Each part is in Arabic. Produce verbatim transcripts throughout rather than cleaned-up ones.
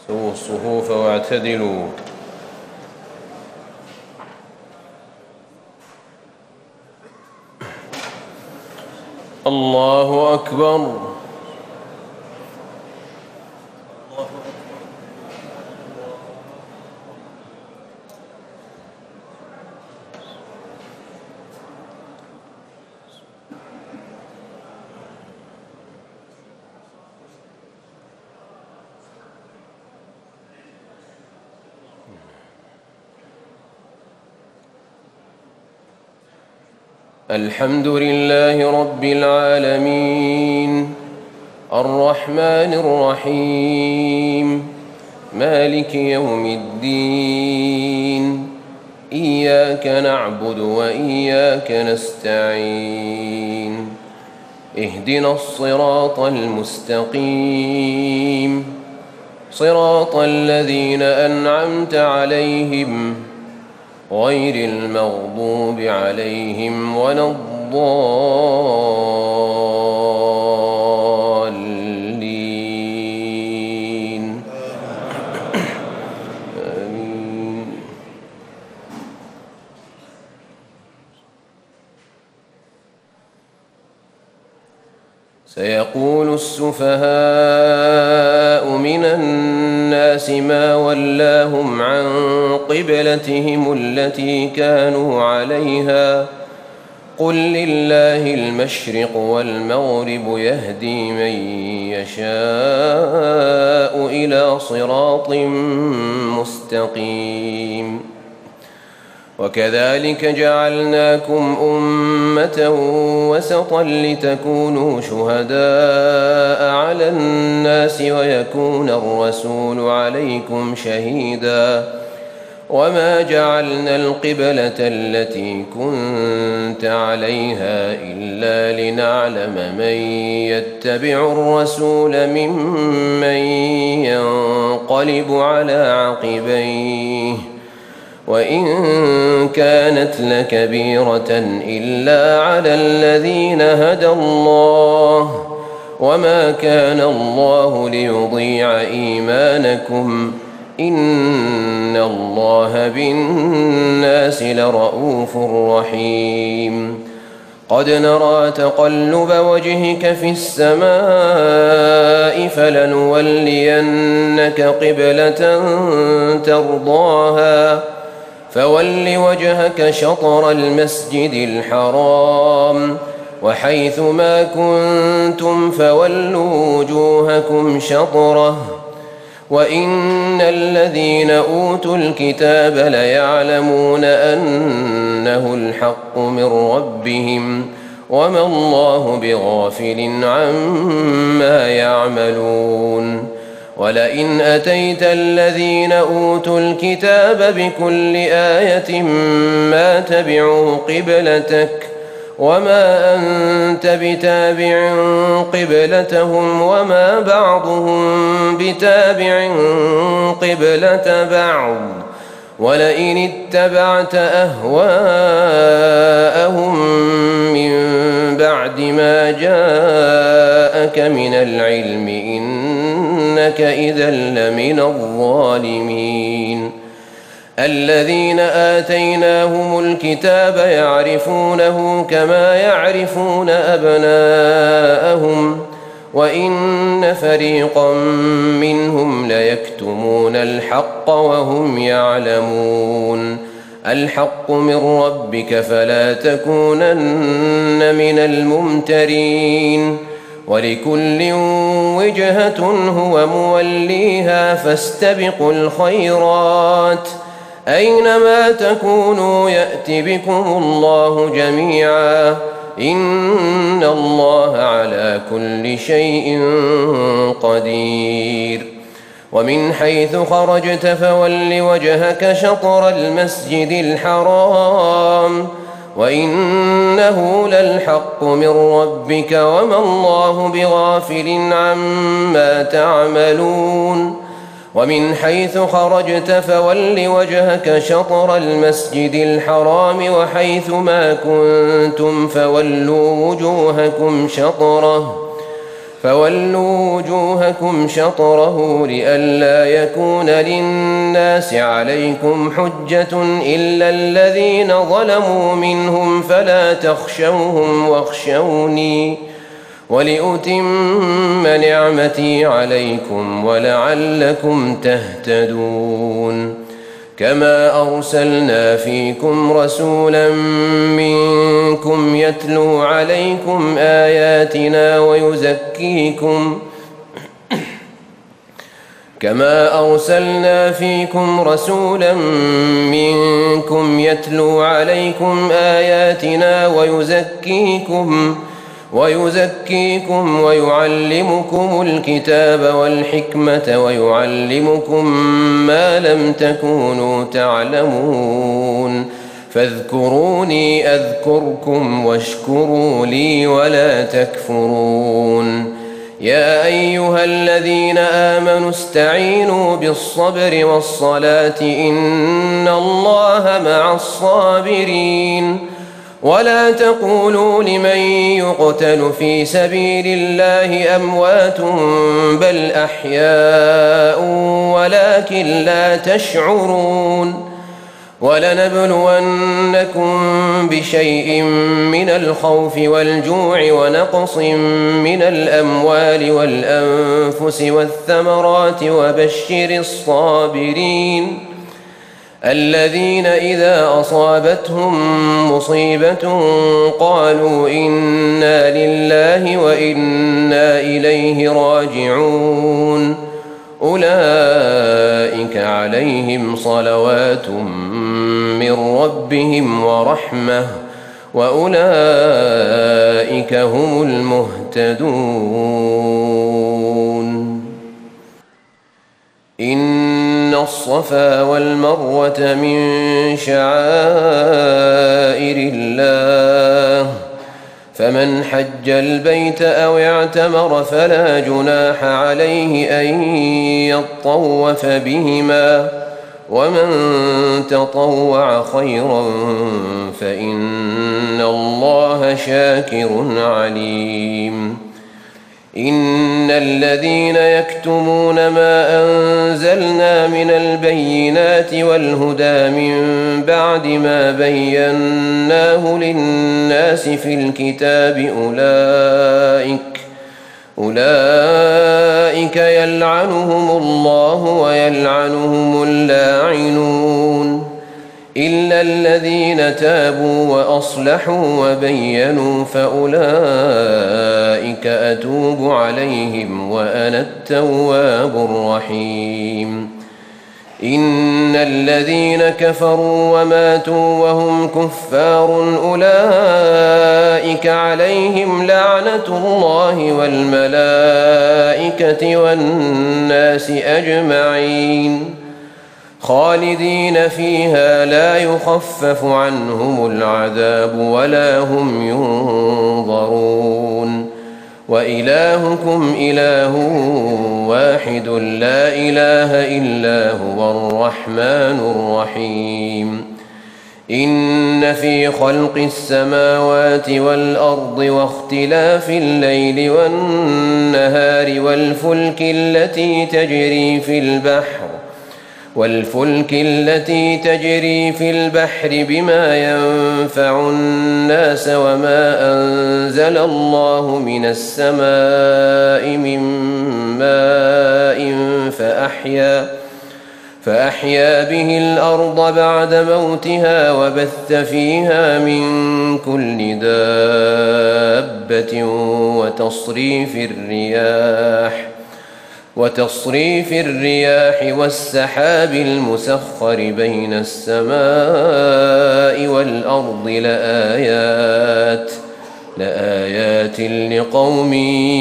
سووا الصفوف واعتدلوا. الله أكبر. الحمد لله رب العالمين الرحمن الرحيم مالك يوم الدين إياك نعبد وإياك نستعين اهدنا الصراط المستقيم صراط الذين أنعمت عليهم غير المغضوب عليهم ولا الضالين آمين. سيقول السفهاء من الناس ما ولاهم عن قبلتهم التي كانوا عليها قل لله المشرق والمغرب يهدي من يشاء إلى صراط مستقيم. وكذلك جعلناكم أمة وسطا لتكونوا شهداء على الناس ويكون الرسول عليكم شهيدا وما جعلنا القبلة التي كنت عليها إلا لنعلم من يتبع الرسول ممن ينقلب على عقبيه وإن كانت لكبيرة إلا على الذين هدى الله وما كان الله ليضيع إيمانكم إن الله بالناس لرءوف رحيم. قد نرى تقلب وجهك في السماء فلنولينك قبلة ترضاها فول وجهك شطر المسجد الحرام وحيث ما كنتم فولوا وجوهكم شطره وإن الذين أوتوا الكتاب ليعلمون أنه الحق من ربهم وما الله بغافل عما يعملون. ولئن أتيت الذين أوتوا الكتاب بكل آية ما تبعوا قبلتك وما أنت بتابع قبلتهم وما بعضهم بتابع قبلة بعض ولئن اتبعت أهواءهم من بعد ما جاءك من العلم إنك إذا لمن الظالمين. الذين آتيناهم الكتاب يعرفونه كما يعرفون أبناءهم وإن فريقا منهم ليكتمون الحق وهم يعلمون. الحق من ربك فلا تكونن من الممترين ولكل وجهة هو موليها فاستبقوا الخيرات أينما تكونوا يأت بكم الله جميعا إن الله على كل شيء قدير. ومن حيث خرجت فول وجهك شطر المسجد الحرام وإنه للحق من ربك وما الله بغافل عما تعملون. ومن حيث خرجت فول وجهك شطر المسجد الحرام وحيث ما كنتم فولوا وجوهكم شطره فولوا وجوهكم شطره لئلا يكون للناس عليكم حجة إلا الذين ظلموا منهم فلا تخشوهم واخشوني ولأتم نعمتي عليكم ولعلكم تهتدون كما أرسلنا فيكم رسولا منكم يتلو عليكم آياتنا ويزكيكم كما أرسلنا فيكم رسولا منكم يتلو عليكم آياتنا ويزكيكم ويزكيكم ويعلمكم الكتاب والحكمة ويعلمكم ما لم تكونوا تعلمون فاذكروني أذكركم واشكروا لي ولا تكفرون يا أيها الذين آمنوا استعينوا بالصبر والصلاة إن الله مع الصابرين ولا تقولوا لمن يقتل في سبيل الله أموات بل أحياء ولكن لا تشعرون ولنبلونكم بشيء من الخوف والجوع ونقص من الأموال والأنفس والثمرات وبشر الصابرين الذين إذا أصابتهم مصيبة قالوا إنا لله وإنا إليه راجعون أولئك عليهم صلوات من ربهم ورحمة وأولئك هم المهتدون إن الصفا والمروة من شعائر الله فمن حج البيت أو اعتمر فلا جناح عليه أن يطوف بهما ومن تطوع خيرا فإن الله شاكر عليم إن الذين يكتمون ما أنزلنا من البينات والهدى من بعد ما بيناه للناس في الكتاب أولئك أولئك يلعنهم الله ويلعنهم اللاعنون إلا الذين تابوا وأصلحوا وبينوا فأولئك أتوب عليهم وأنا التواب الرحيم إن الذين كفروا وماتوا وهم كفار أولئك عليهم لعنة الله والملائكة والناس أجمعين خالدين فيها لا يخفف عنهم العذاب ولا هم ينظرون وإلهكم إله واحد لا إله إلا هو الرحمن الرحيم إن في خلق السماوات والأرض واختلاف الليل والنهار والفلك التي تجري في البحر والفلك التي تجري في البحر بما ينفع الناس وما أنزل الله من السماء من ماء فأحيا فأحيا به الأرض بعد موتها وبث فيها من كل دابة وتصريف الرياح وتصريف الرياح والسحاب المسخر بين السماء والأرض لآيات لآيات لقوم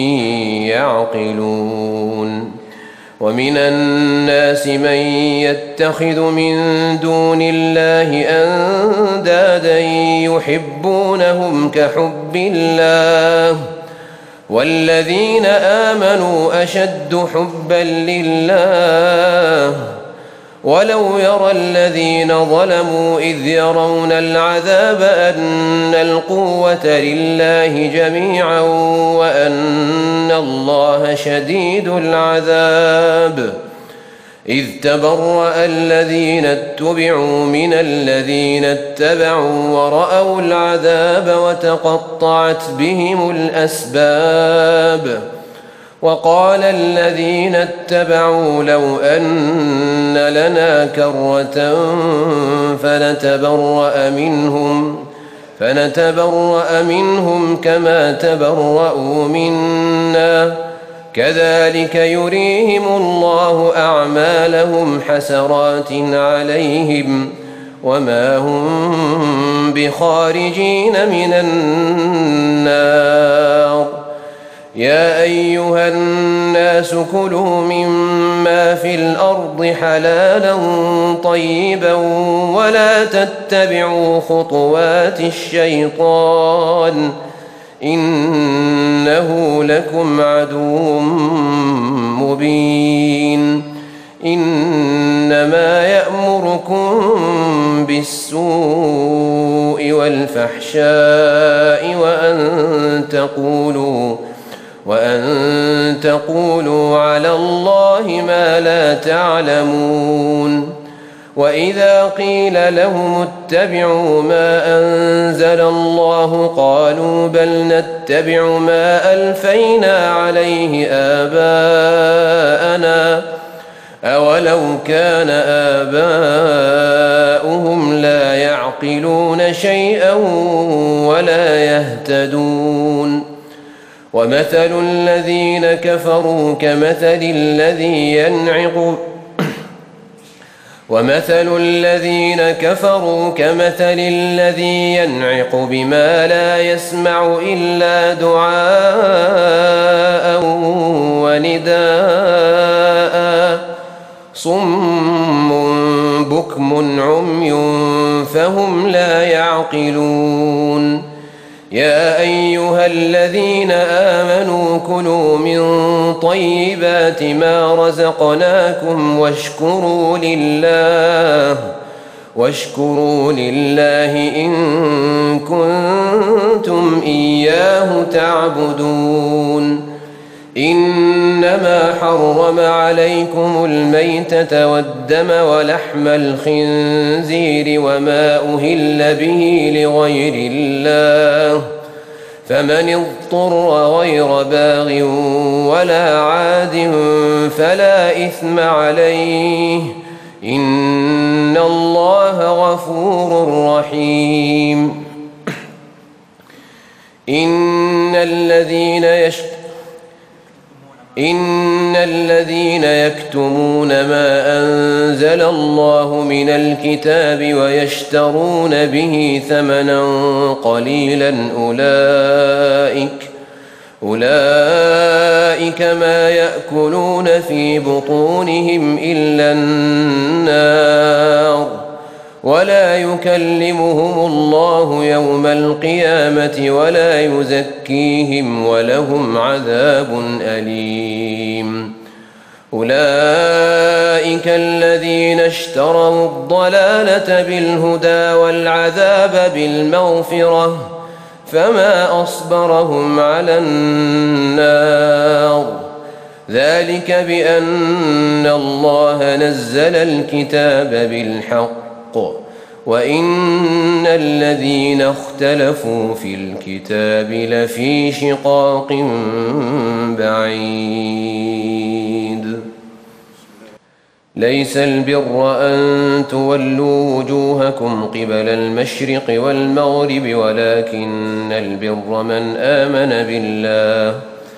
يعقلون ومن الناس من يتخذ من دون الله أندادا يحبونهم كحب الله والذين آمنوا أشد حبا لله ولو يرى الذين ظلموا إذ يرون العذاب أن القوة لله جميعا وأن الله شديد العذاب إذ تبرأ الذين اتبعوا من الذين اتبعوا ورأوا العذاب وتقطعت بهم الأسباب وقال الذين اتبعوا لو أن لنا كرة فنتبرأ منهم فنتبرأ منهم كما تبرأوا منا كذلك يريهم الله أعمالهم حسرات عليهم وما هم بخارجين من النار يا أيها الناس كلوا مما في الأرض حلالا طيبا ولا تتبعوا خطوات الشيطان إنه لكم عدو مبين إنما يأمركم بالسوء والفحشاء وأن تقولوا وأن تقولوا على الله ما لا تعلمون وإذا قيل لهم اتبعوا ما أنزل الله قالوا بل نتبع ما ألفينا عليه آباءنا أولو كان آباؤهم لا يعقلون شيئا ولا يهتدون ومثل الذين كفروا كمثل الذي ينعق ومثل الذين كفروا كمثل الذي ينعق بما لا يسمع إلا دعاء ونداء صم بكم عمي فهم لا يعقلون يا أيها الذين آمنوا كلوا من طيبات ما رزقناكم واشكروا لله واشكروا لله إن كنتم إياه تعبدون إنما حرم عليكم الميتة والدم ولحم الخنزير وما أهل به لغير الله فمن اضطر غير باغ ولا عاد فلا إثم عليه إن الله غفور رحيم إن الذين يشترون إن الذين يكتمون ما أنزل الله من الكتاب ويشترون به ثمنا قليلا أولئك أولئك ما يأكلون في بطونهم إلا النار ولا يكلمهم الله يوم القيامة ولا يزكيهم ولهم عذاب أليم أولئك الذين اشتروا الضلالة بالهدى والعذاب بالمغفرة فما أصبرهم على النار ذلك بأن الله نزل الكتاب بالحق وإن الذين اختلفوا في الكتاب لفي شقاق بعيد ليس البر أن تولوا وجوهكم قبل المشرق والمغرب ولكن البر من آمن بالله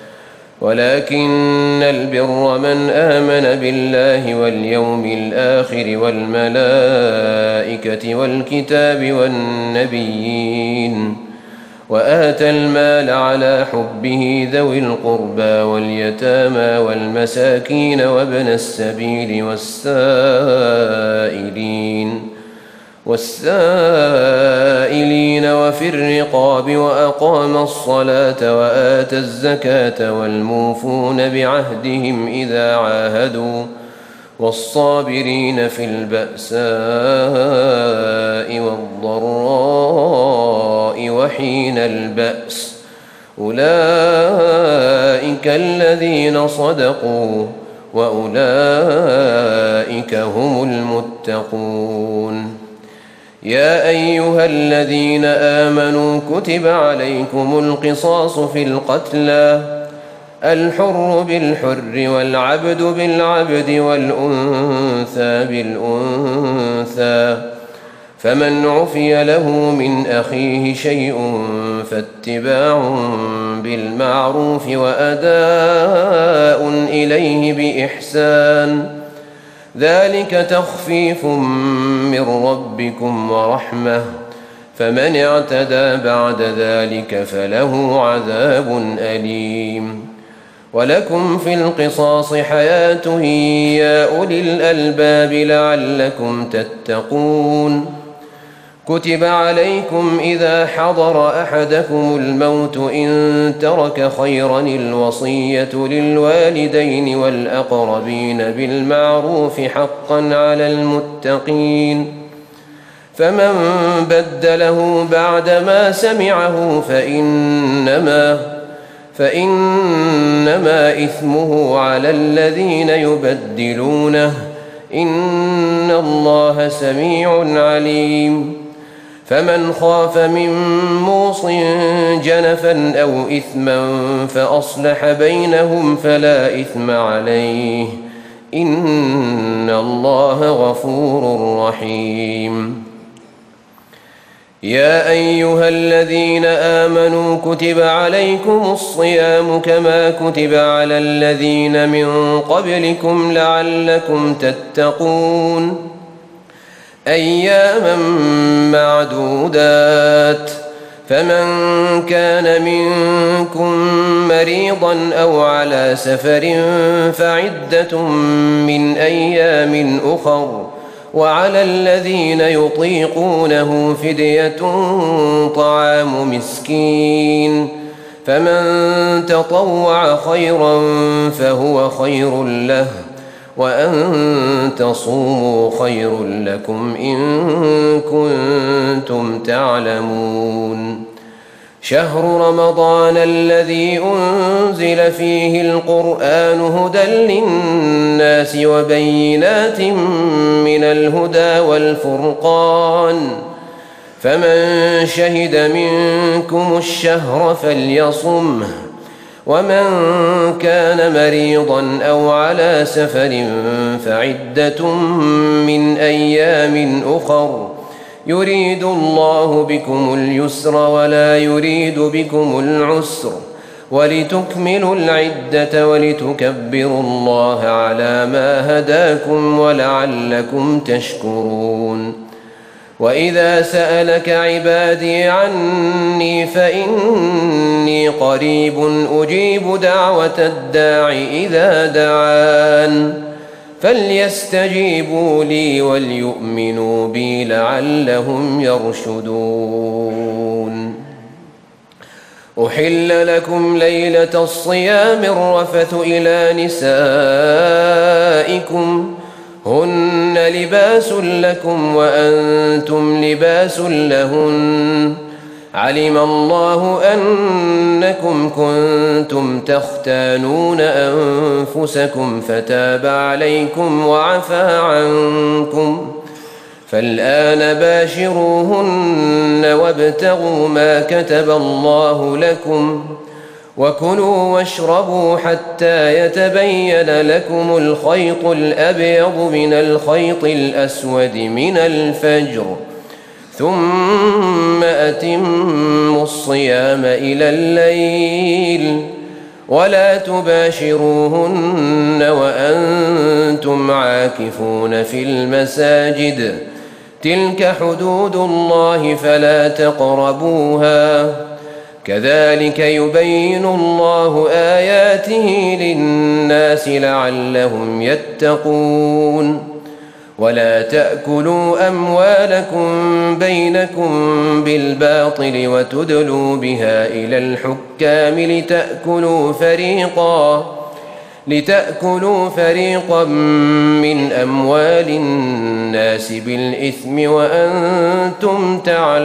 ولكن البر من آمن بالله واليوم الآخر والملائكة والكتاب والنبيين وآتى المال على حبه ذوي القربى واليتامى والمساكين وابن السبيل والسائلين والسائلين وفي الرقاب وأقام الصلاة وآتى الزكاة والموفون بعهدهم إذا عاهدوا والصابرين في البأساء والضراء وحين البأس أولئك الذين صدقوا وأولئك هم المتقون. يا أيها الذين آمنوا كتب عليكم القصاص في القتلى الحر بالحر والعبد بالعبد والأنثى بالأنثى فمن عفي له من أخيه شيء فاتباع بالمعروف وأداء إليه بإحسان ذلك تخفيف من ربكم ورحمة فمن اعتدى بعد ذلك فله عذاب أليم. ولكم في القصاص حياة يا أولي الألباب لعلكم تتقون. كتب عليكم إذا حضر أحدكم الموت إن ترك خيرا الوصية للوالدين والأقربين بالمعروف حقا على المتقين فمن بدله بعدما سمعه فإنما فإنما إثمه على الذين يبدلونه إن الله سميع عليم. فمن خاف من موص جنفا أو إثما فأصلح بينهم فلا إثم عليه إن الله غفور رحيم. يا أيها الذين آمنوا كتب عليكم الصيام كما كتب على الذين من قبلكم لعلكم تتقون أياما معدودات فمن كان منكم مريضا أو على سفر فعدة من أيام أخر وعلى الذين يطيقونه فدية طعام مسكين فمن تطوع خيرا فهو خير له وأن تصوموا خير لكم إن كنتم تعلمون. شهر رمضان الذي أنزل فيه القرآن هدى للناس وبينات من الهدى والفرقان فمن شهد منكم الشهر فليصمه ومن كان مريضا أو على سفر فعدة من أيام أخر يريد الله بكم اليسر ولا يريد بكم العسر ولتكملوا العدة ولتكبروا الله على ما هداكم ولعلكم تشكرون. وإذا سألك عبادي عني فإني قريب أجيب دعوة الداع إذا دعان فليستجيبوا لي وليؤمنوا بي لعلهم يرشدون. أحل لكم ليلة الصيام الرفث إلى نسائكم هن لباس لكم وأنتم لباس لهن علم الله أنكم كنتم تختانون أنفسكم فتاب عليكم وعفى عنكم فالآن باشروهن وابتغوا ما كتب الله لكم وكلوا واشربوا حتى يتبين لكم الخيط الأبيض من الخيط الأسود من الفجر ثم أتموا الصيام إلى الليل ولا تباشروهن وأنتم عاكفون في المساجد تلك حدود الله فلا تقربوها كذلك يبين الله آياته للناس لعلهم يتقون. ولا تأكلوا أموالكم بينكم بالباطل وتدلوا بها إلى الحكام لتأكلوا فريقا لتأكلوا فريقا من أموال الناس بالإثم وأنتم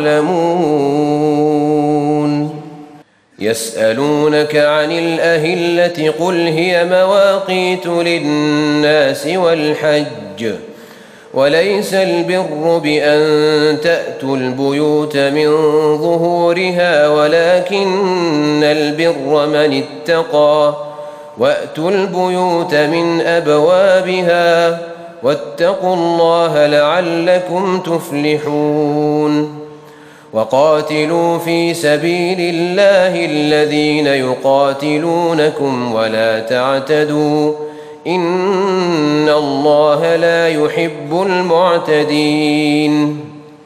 تعلمون. يسألونك عن الأهلة قل هي مواقيت للناس والحج وليس البر بأن تأتوا البيوت من ظهورها ولكن البر من اتقى وأتوا البيوت من أبوابها واتقوا الله لعلكم تفلحون. وقاتلوا في سبيل الله الذين يقاتلونكم ولا تعتدوا إن الله لا يحب المعتدين.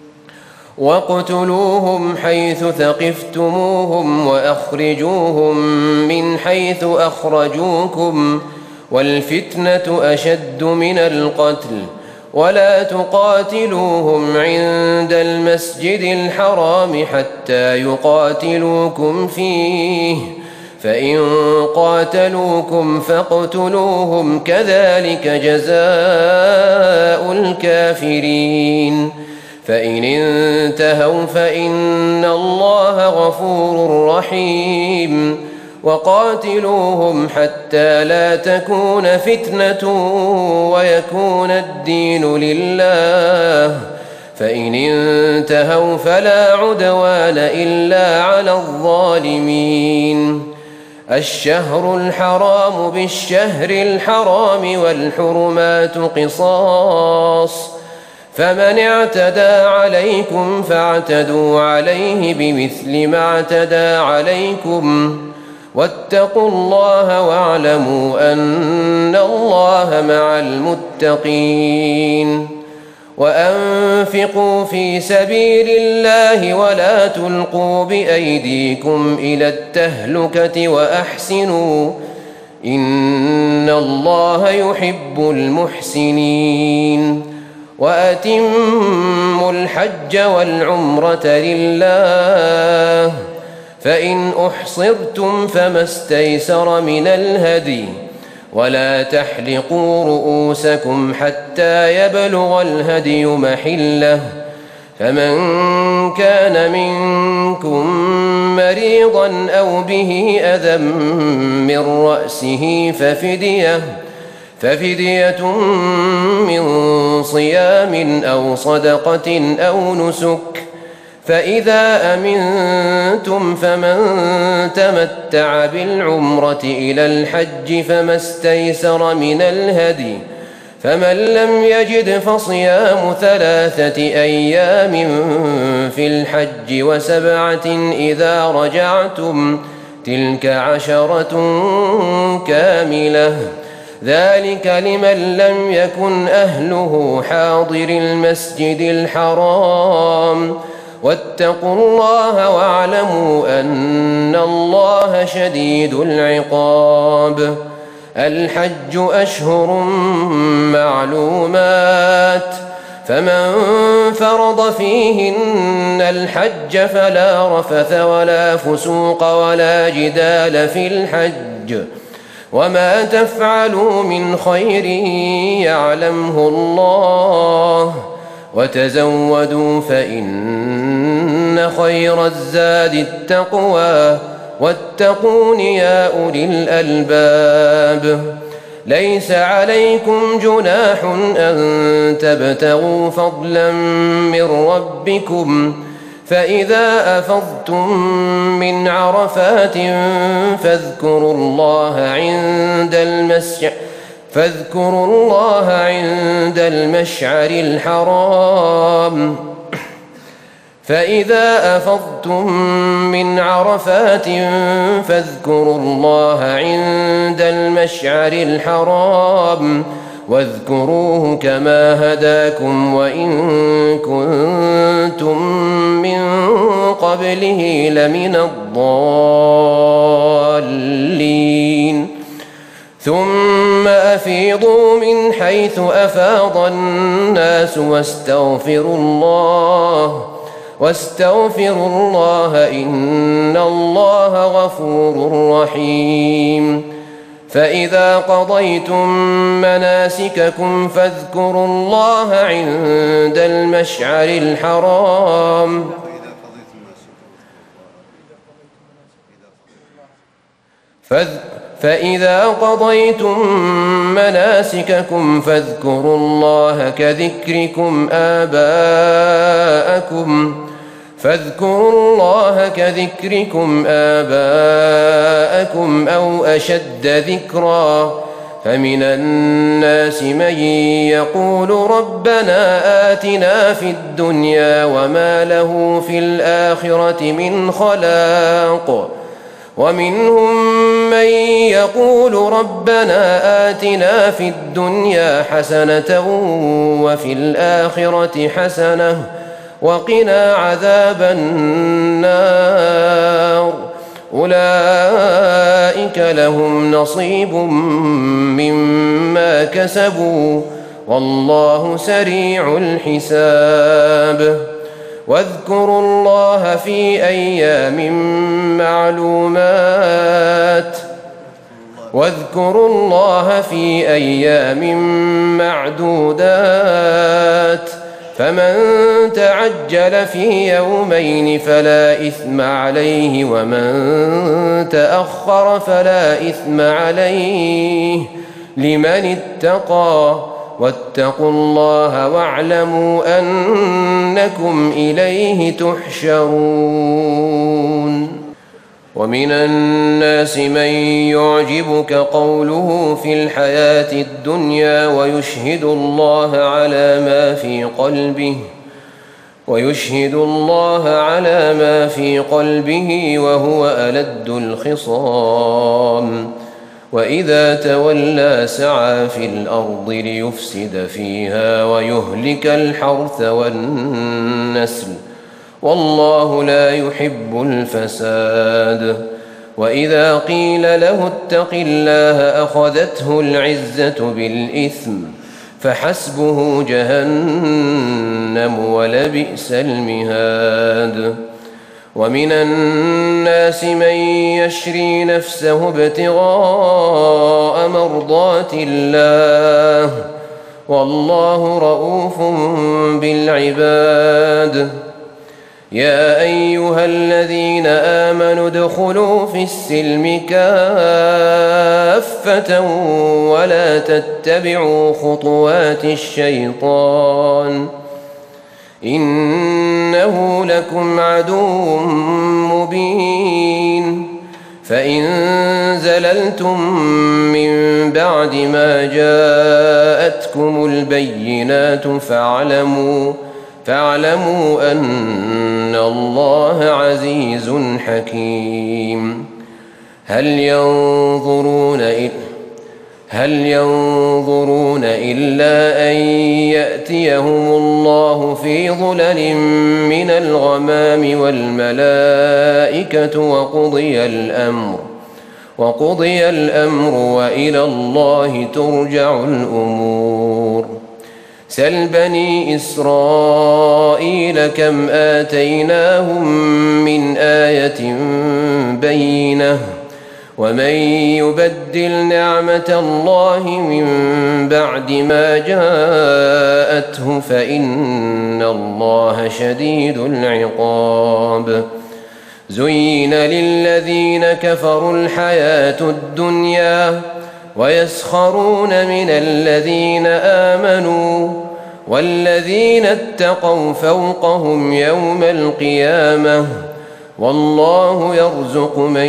واقتلوهم حيث ثقفتموهم وأخرجوهم من حيث أخرجوكم والفتنة أشد من القتل ولا تقاتلوهم عند المسجد الحرام حتى يقاتلوكم فيه فإن قاتلوكم فاقتلوهم كذلك جزاء الكافرين. فإن انتهوا فإن الله غفور رحيم. وقاتلوهم حتى لا تكون فتنة ويكون الدين لله فإن انتهوا فلا عدوان إلا على الظالمين. الشهر الحرام بالشهر الحرام والحرمات قصاص فمن اعتدى عليكم فاعتدوا عليه بمثل ما اعتدى عليكم واتقوا الله واعلموا أن الله مع المتقين. وأنفقوا في سبيل الله ولا تلقوا بأيديكم إلى التهلكة وأحسنوا إن الله يحب المحسنين. وأتموا الحج والعمرة لله فإن أحصرتم فما استيسر من الهدي ولا تحلقوا رؤوسكم حتى يبلغ الهدي محله فمن كان منكم مريضا أو به أذى من رأسه ففدية ففدية من صيام أو صدقة أو نسك فإذا أمنتم فمن تمتع بالعمرة إلى الحج فما استيسر من الهدي فمن لم يجد فصيام ثلاثة أيام في الحج وسبعة إذا رجعتم تلك عشرة كاملة ذلك لمن لم يكن أهله حاضر المسجد الحرام واتقوا الله واعلموا أن الله شديد العقاب. الحج أشهر معلومات فمن فرض فيهن الحج فلا رفث ولا فسوق ولا جدال في الحج وما تفعلوا من خير يعلمه الله وتزودوا فإن خير الزاد التقوى واتقون يا أولي الألباب. ليس عليكم جناح أن تبتغوا فضلا من ربكم فإذا أفضتم من عرفات فاذكروا الله عند المسجد فاذكروا الله عند المشعر الحرام فإذا أفضتم من عرفات فاذكروا الله عند المشعر الحرام واذكروه كما هداكم وإن كنتم من قبله لمن الضالين. ثم أفيضوا من حيث أفاض الناس واستغفروا الله واستغفروا الله إن الله غفور رحيم. فإذا قضيتم مناسككم فاذكروا الله عند المشعر الحرام فإذا قضيتم مناسككم فاذكروا الله كذكركم آباءكم فاذكروا الله كذكركم آباءكم أو أشد ذكرا فمن الناس من يقول ربنا آتنا في الدنيا وما له في الآخرة من خلاق ومنهم من يقول ربنا آتنا في الدنيا حسنة وفي الآخرة حسنة وقنا عذاب النار أولئك لهم نصيب مما كسبوا والله سريع الحساب واذكروا الله في أيام معلومات واذكروا الله في أيام معدودات فمن تعجل في يومين فلا إثم عليه ومن تأخر فلا إثم عليه لمن اتقى واتقوا الله واعلموا أنكم إليه تحشرون ومن الناس من يعجبك قوله في الحياة الدنيا ويشهد الله على ما في قلبه ويشهد الله على ما في قلبه وهو ألد الخصام وإذا تولى سعى في الأرض ليفسد فيها ويهلك الحرث والنسل والله لا يحب الفساد وإذا قيل له اتق الله أخذته العزة بالإثم فحسبه جهنم ولبئس المهاد ومن الناس من يشري نفسه ابتغاء مرضات الله والله رؤوف بالعباد يا أيها الذين آمنوا ادخلوا في السلم كافة ولا تتبعوا خطوات الشيطان إنه لكم عدو مبين فإن زللتم من بعد ما جاءتكم البينات فاعلموا فاعلموا أن الله عزيز حكيم هل ينظرون إلا هل ينظرون إلا أن يأتيهم الله في ظلل من الغمام والملائكة وقضي الأمر وقضي الأمر وإلى الله ترجع الأمور سل بني إسرائيل كم آتيناهم من آية بينة ومن يبدل نعمة الله من بعد ما جاءته فإن الله شديد العقاب زين للذين كفروا الحياة الدنيا ويسخرون من الذين آمنوا والذين اتقوا فوقهم يوم القيامة والله يرزق من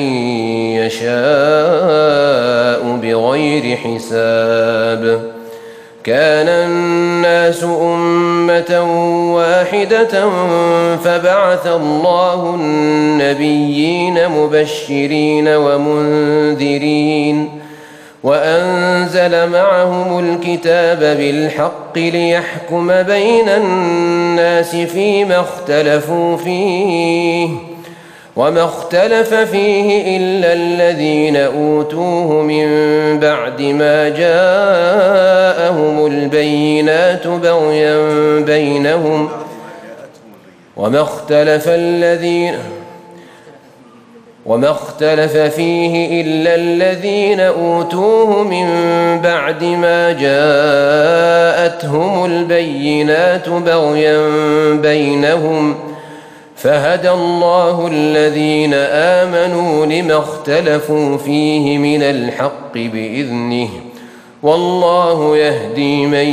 يشاء بغير حساب كان الناس أمة واحدة فبعث الله النبيين مبشرين ومنذرين وأنزل معهم الكتاب بالحق ليحكم بين الناس فيما اختلفوا فيه وما اختلف فيه إلا الذين أوتوه من بعد ما جاءهم البينات بغيا بينهم وما اختلف الذين وما اختلف فيه إلا الذين أوتوه من بعد ما جاءتهم البينات بغيا بينهم فهدى الله الذين آمنوا لما اختلفوا فيه من الحق بإذنه والله يهدي من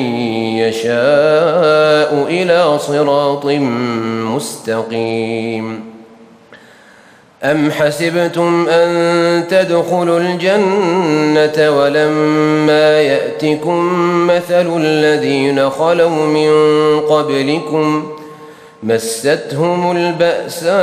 يشاء إلى صراط مستقيم. أم حسبتم أن تدخلوا الجنة ولما يأتكم مثل الذين خلوا من قبلكم مستهم البأساء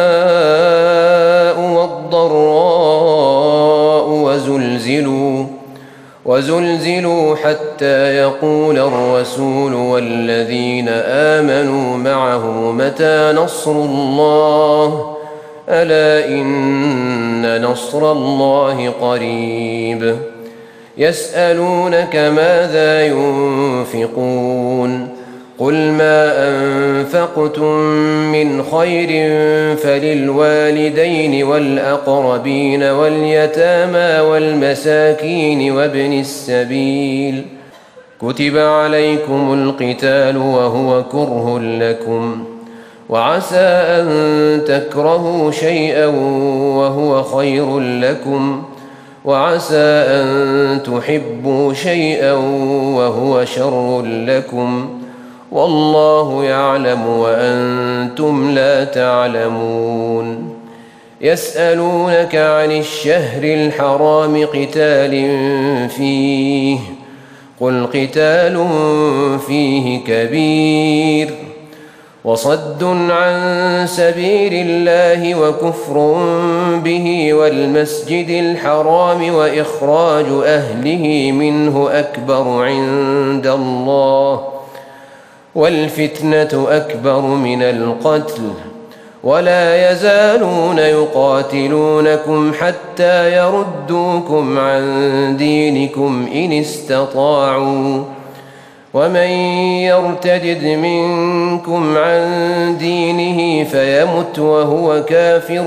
والضراء وزلزلوا وزلزلوا حتى يقول الرسول والذين آمنوا معه متى نصر الله ألا إن نصر الله قريب. يسألونك ماذا ينفقون قل ما أنفقتم من خير فللوالدين والأقربين واليتامى والمساكين وابن السبيل كتب عليكم القتال وهو كره لكم وعسى أن تكرهوا شيئا وهو خير لكم وعسى أن تحبوا شيئا وهو شر لكم والله يعلم وأنتم لا تعلمون. يسألونك عن الشهر الحرام قتال فيه قل قتال فيه كبير وصد عن سبيل الله وكفر به والمسجد الحرام وإخراج أهله منه أكبر عند الله والفتنة أكبر من القتل ولا يزالون يقاتلونكم حتى يردوكم عن دينكم إن استطاعوا ومن يرتدد منكم عن دينه فيمت وهو كافر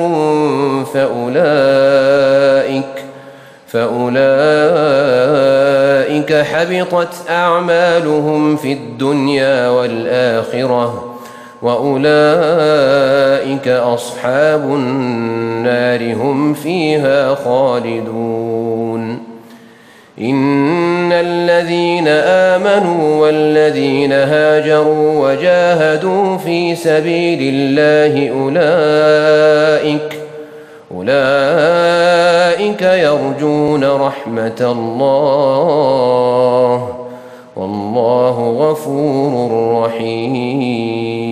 فأولئك فأولئك حبطت أعمالهم في الدنيا والآخرة وأولئك أصحاب النار هم فيها خالدون. إن الذين آمنوا والذين هاجروا وجاهدوا في سبيل الله أولئك أولئك يرجون رحمة الله والله غفور رحيم.